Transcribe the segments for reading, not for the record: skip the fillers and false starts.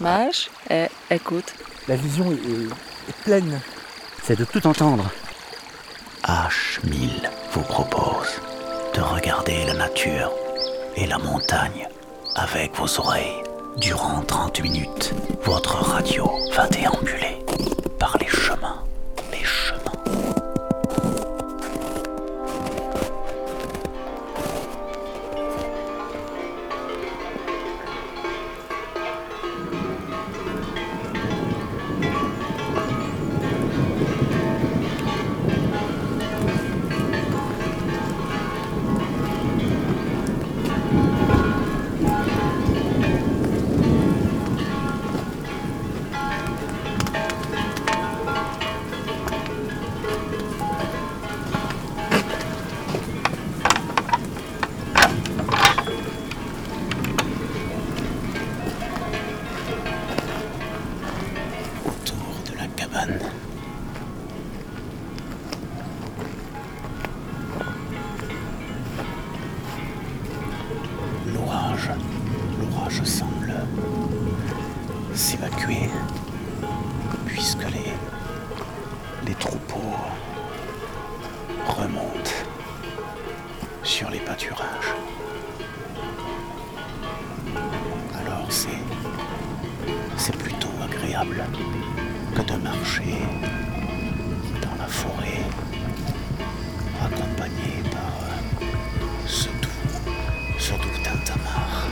Mage et écoute. La vision est pleine. C'est de tout entendre. H1000 vous propose de regarder la nature et la montagne avec vos oreilles. Durant 30 minutes, votre radio va déambuler par les chemins. L'orage semble s'évacuer puisque les troupeaux remontent sur les pâturages. Alors c'est plutôt agréable que de marcher dans la forêt accompagné par ce doux tintamarre.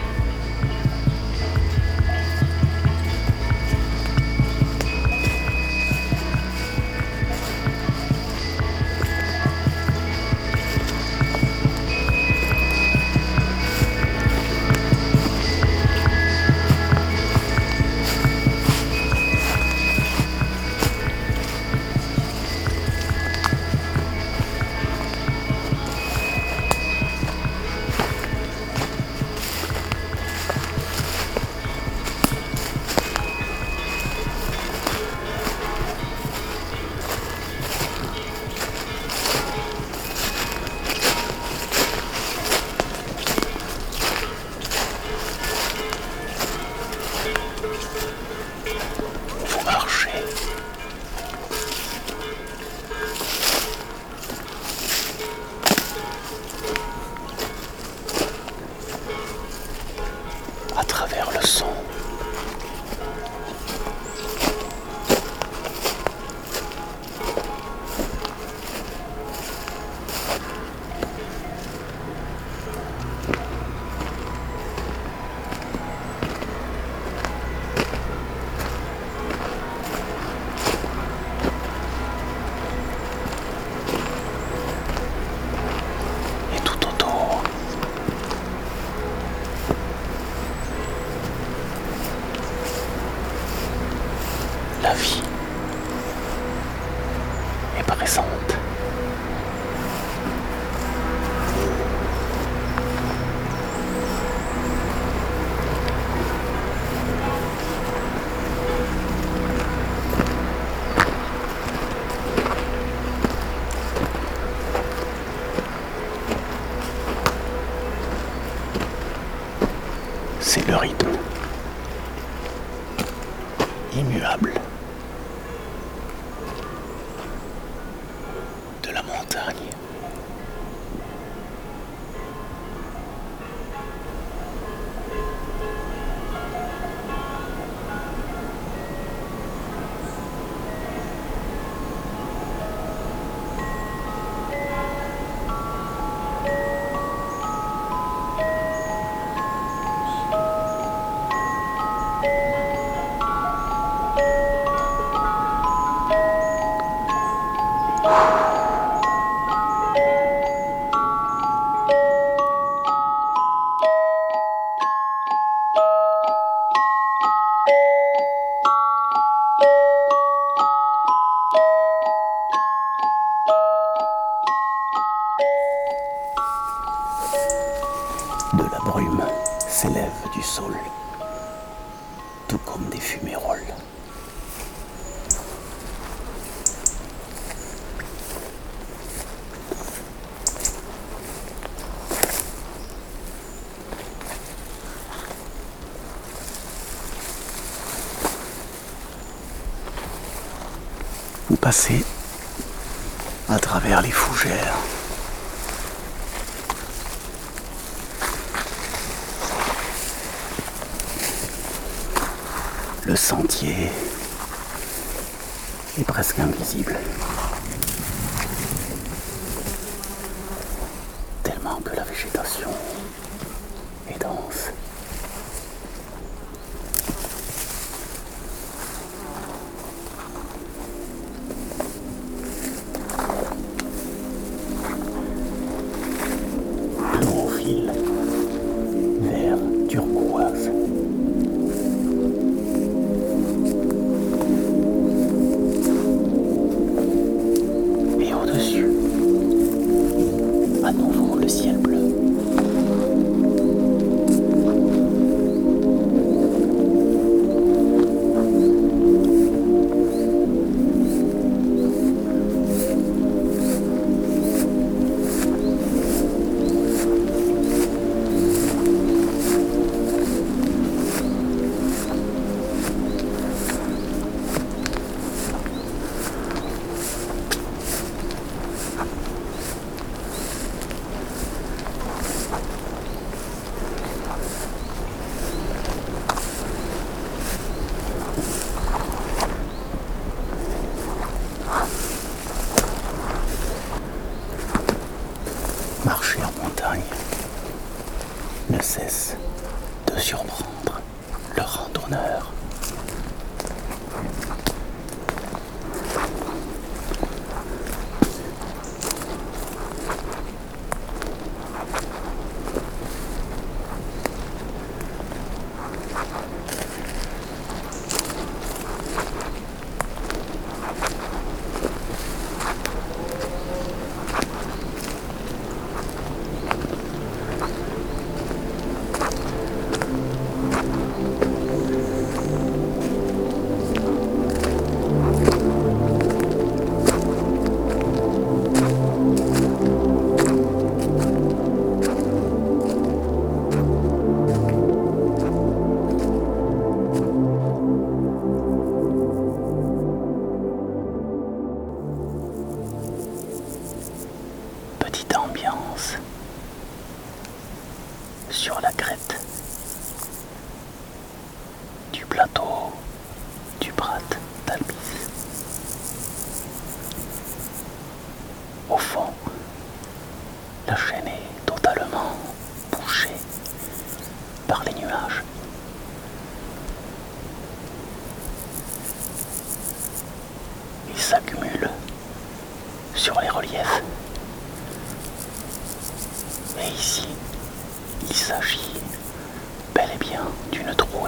À travers le son. Et tout autour. La vie est présente. C'est le rythme immuable de la montagne. De la brume s'élève du sol, tout comme des fumerolles. Vous passez à travers les fougères. Le sentier est presque invisible. Tellement que la végétation est dense. Chlorophylle, vert turquoise. Et au-dessus, à nouveau le ciel bleu. Marcher en montagne ne cesse de surprendre le randonneur. Petite ambiance sur la crête du plateau du Prat d'Albis. Au fond, la chaîne est totalement bouchée par les nuages. Ils s'accumulent sur les reliefs. Et ici, il s'agit bel et bien d'une trouée.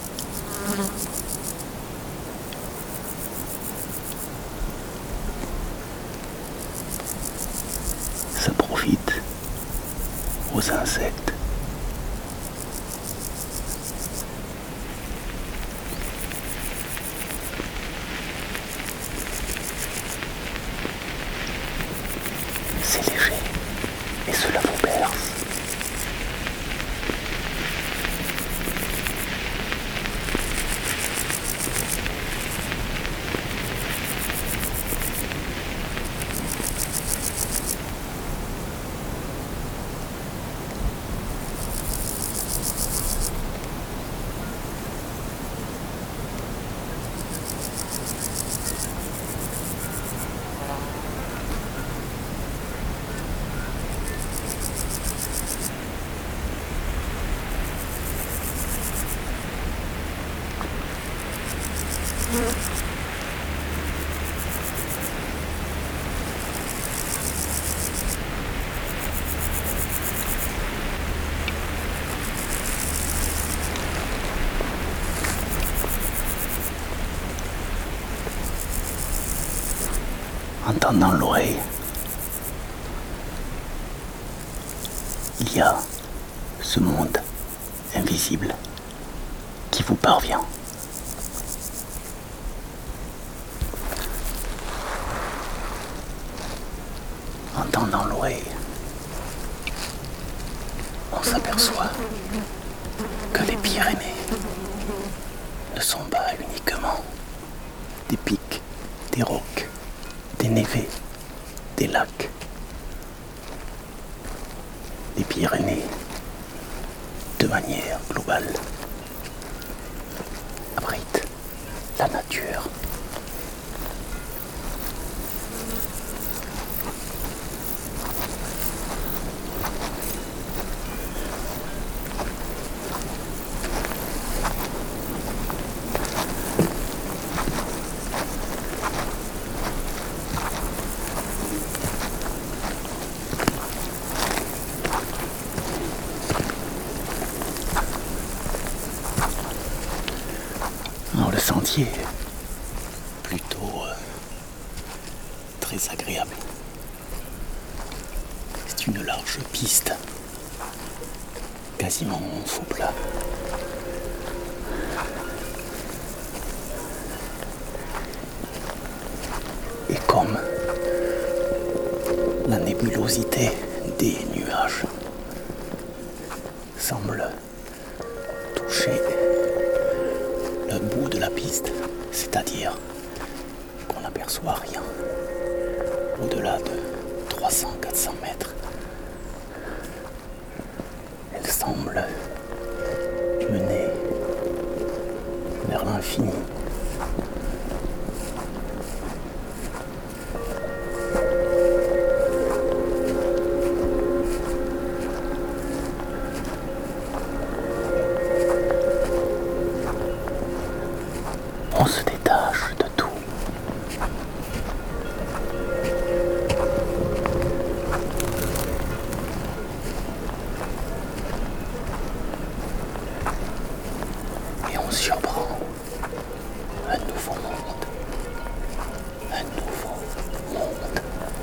Ça profite aux insectes. C'est léger et cela vous berce. En tendant l'oreille, il y a ce monde invisible qui vous parvient. En tendant l'oreille, on s'aperçoit que les Pyrénées ne sont pas uniquement des pics, des rocs, des névés, des lacs, des Pyrénées, de manière globale, abrite la nature. Alors le sentier est plutôt très agréable. C'est une large piste, quasiment en faux plat. Et comme la nébulosité des nuages semble toucher le bout de la piste, c'est-à-dire qu'on n'aperçoit rien au-delà de 300-400 mètres. Elle semble mener vers l'infini. On se détache de tout. Et on surprend un nouveau monde. Un nouveau monde.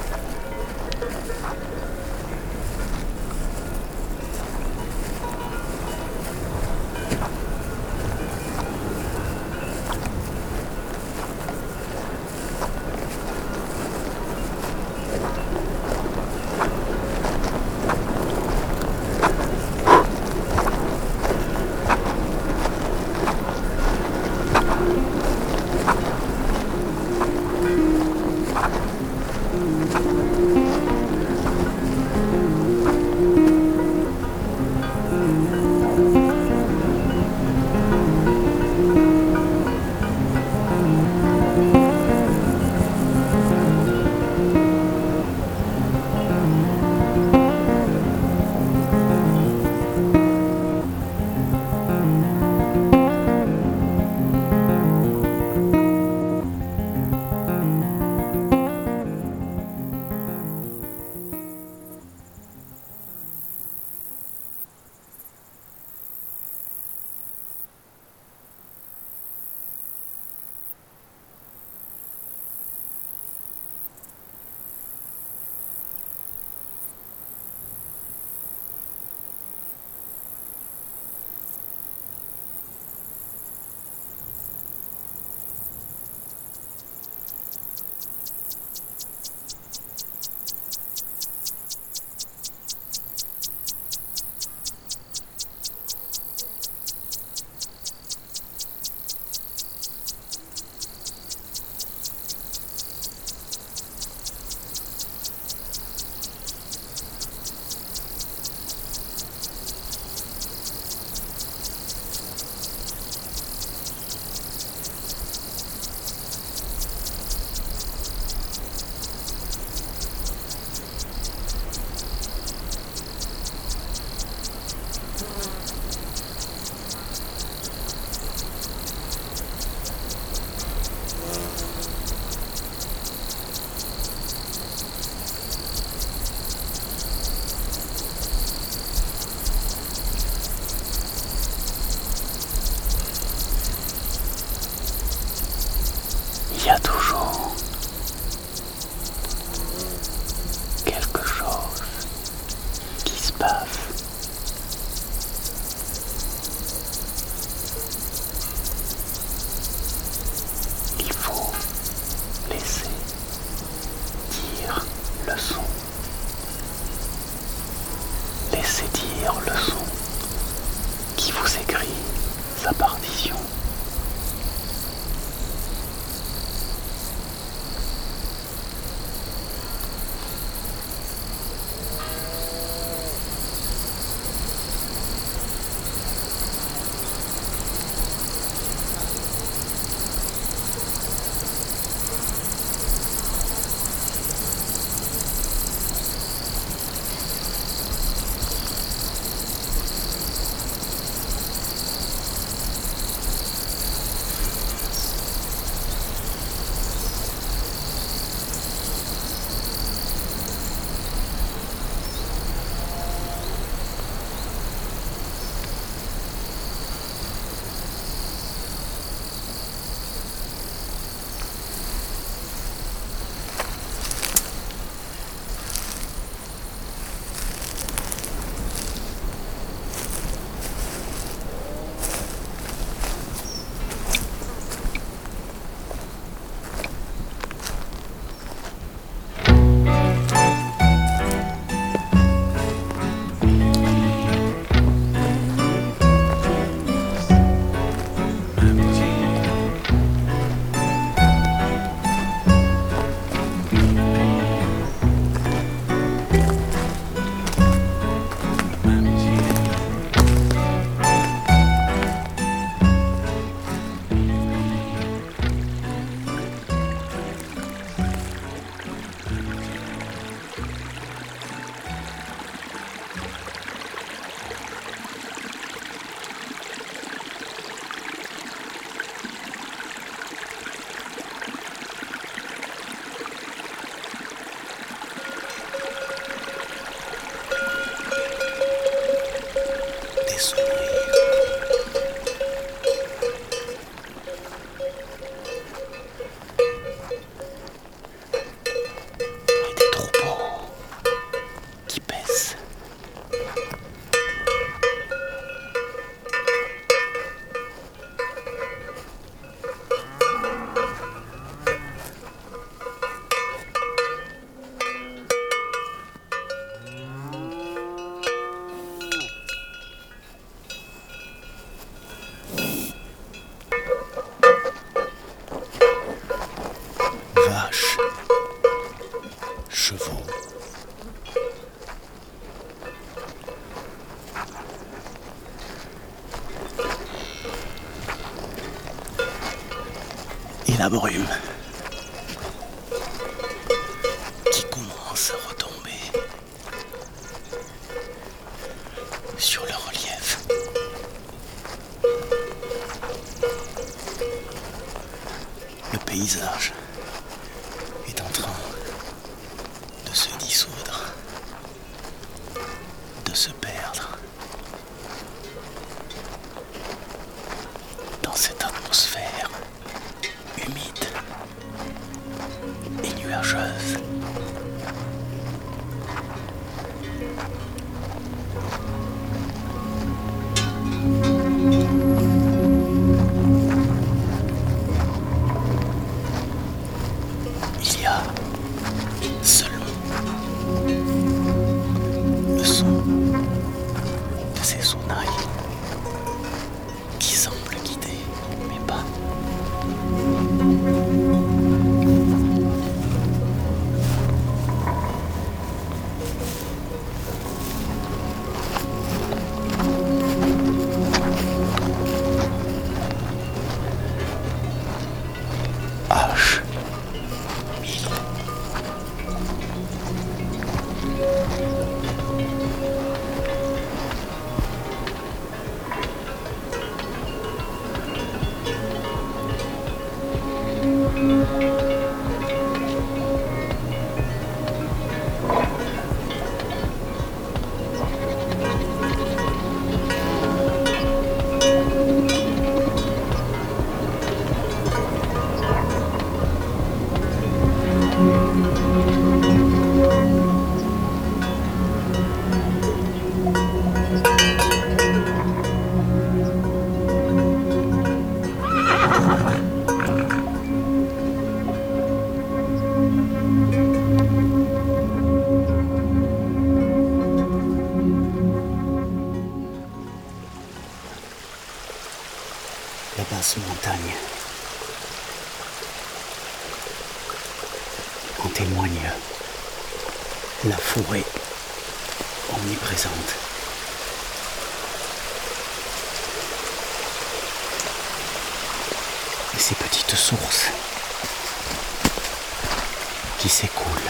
Il y a toujours quelque chose qui se passe. Il faut laisser dire le son. Laissez dire le son qui vous écrit sa partition. et la brume qui commence à retomber sur le relief. Le paysage est en train de se dissoudre, de se perdre dans cette atmosphère humide et nuageuse. Il y a seulement le son de ces sonnailles qui semblent guider mes pas. H1000. La basse montagne en témoigne, la forêt omniprésente. Et ces petites sources qui s'écoulent.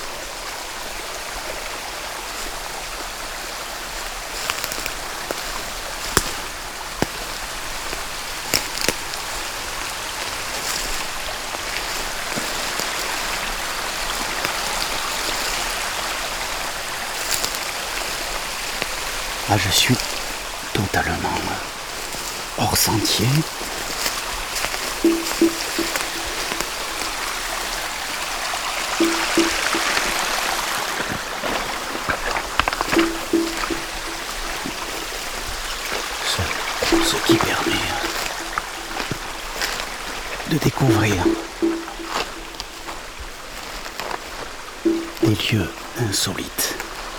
Ah, je suis totalement hors sentier. Ce qui permet de découvrir des lieux insolites.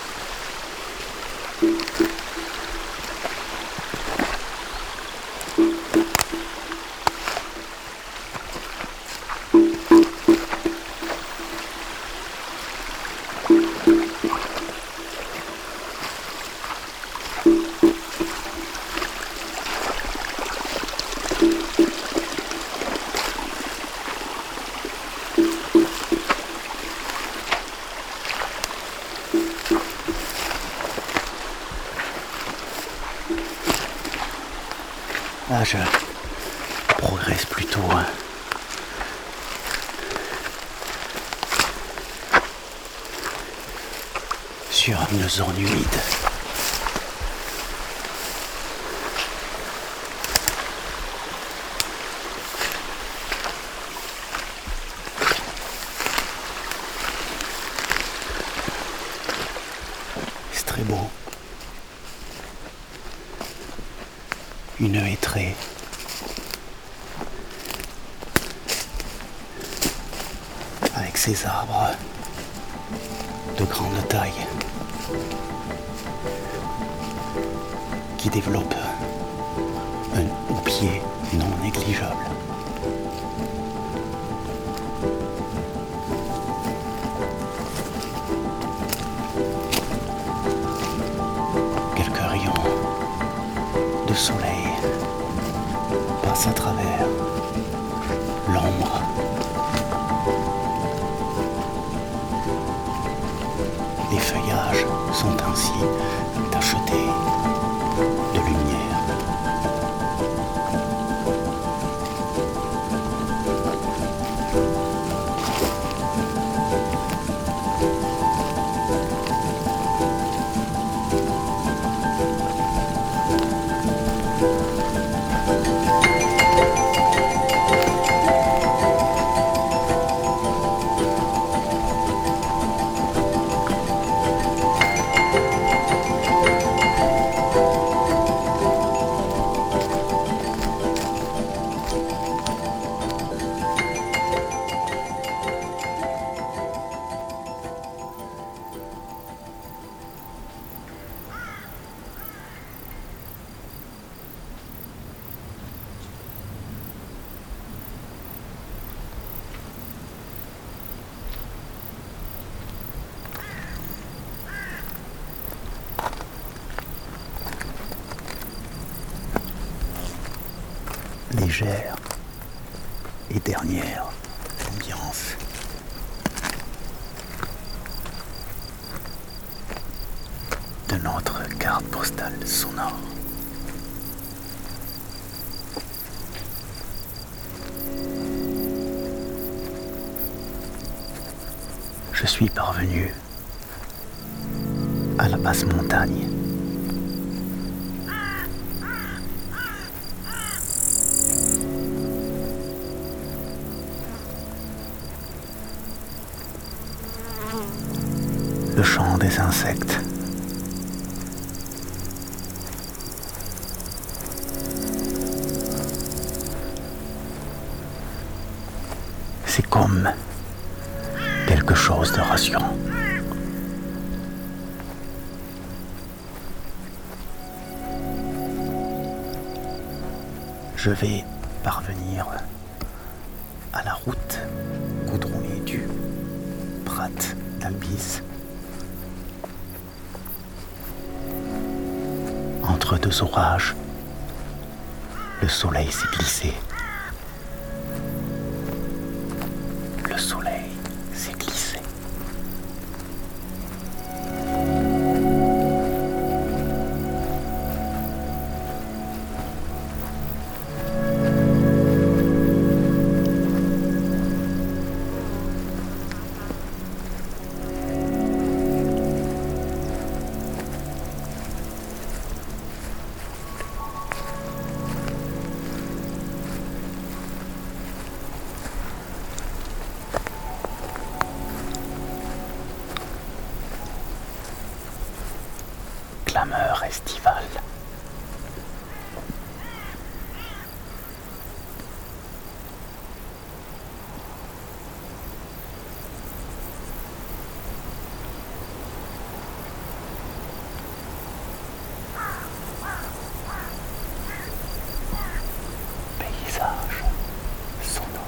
Là, je progresse plutôt sur une zone humide. C'est très beau. Une hêtraie. Avec ses arbres de grande taille qui développent un houppier non négligeable. Quelques rayons de soleil passent à travers l'ombre. Les feuillages sont ainsi tachetés de lumière. Légère et dernière ambiance. De notre carte postale sonore. Je suis parvenu à la basse montagne. Le chant des insectes. C'est comme quelque chose de rassurant. Je vais parvenir à la route goudronnée du Prat d'Albis. Entre deux orages, le soleil s'est glissé. Le soleil s'est glissé. Clameur estivale. Paysage sonore.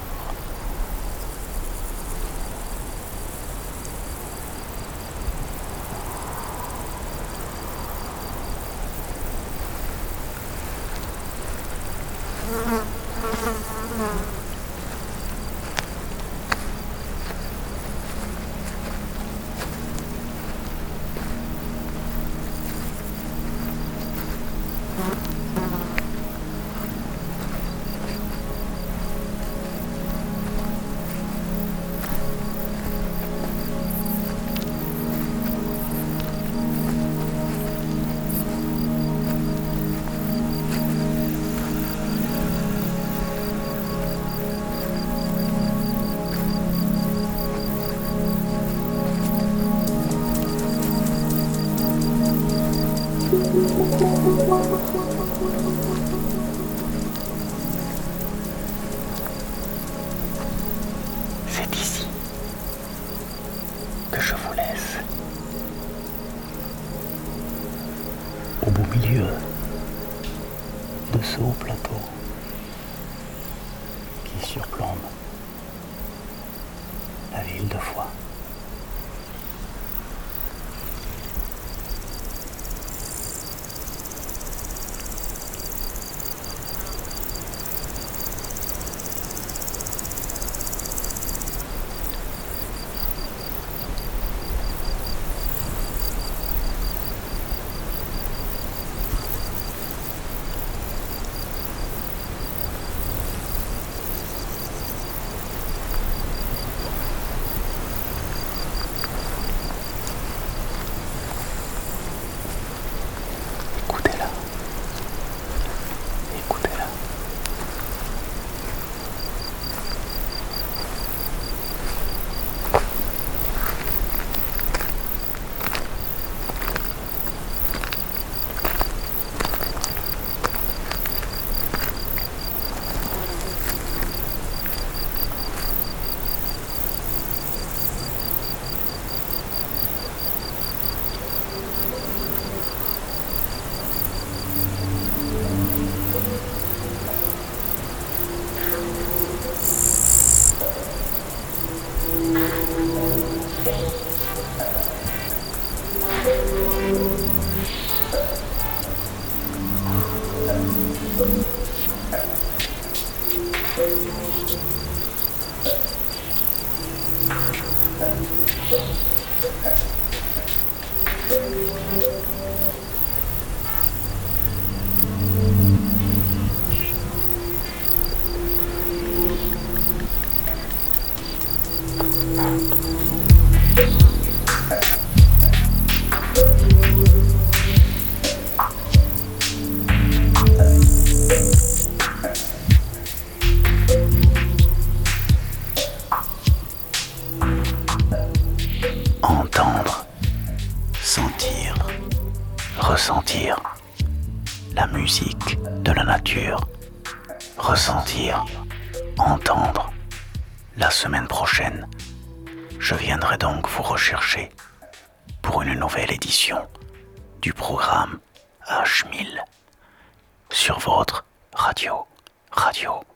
Entendre, sentir, ressentir la musique de la nature. Ressentir, entendre. La semaine prochaine, je viendrai donc vous rechercher pour une nouvelle édition du programme H1000 sur votre radio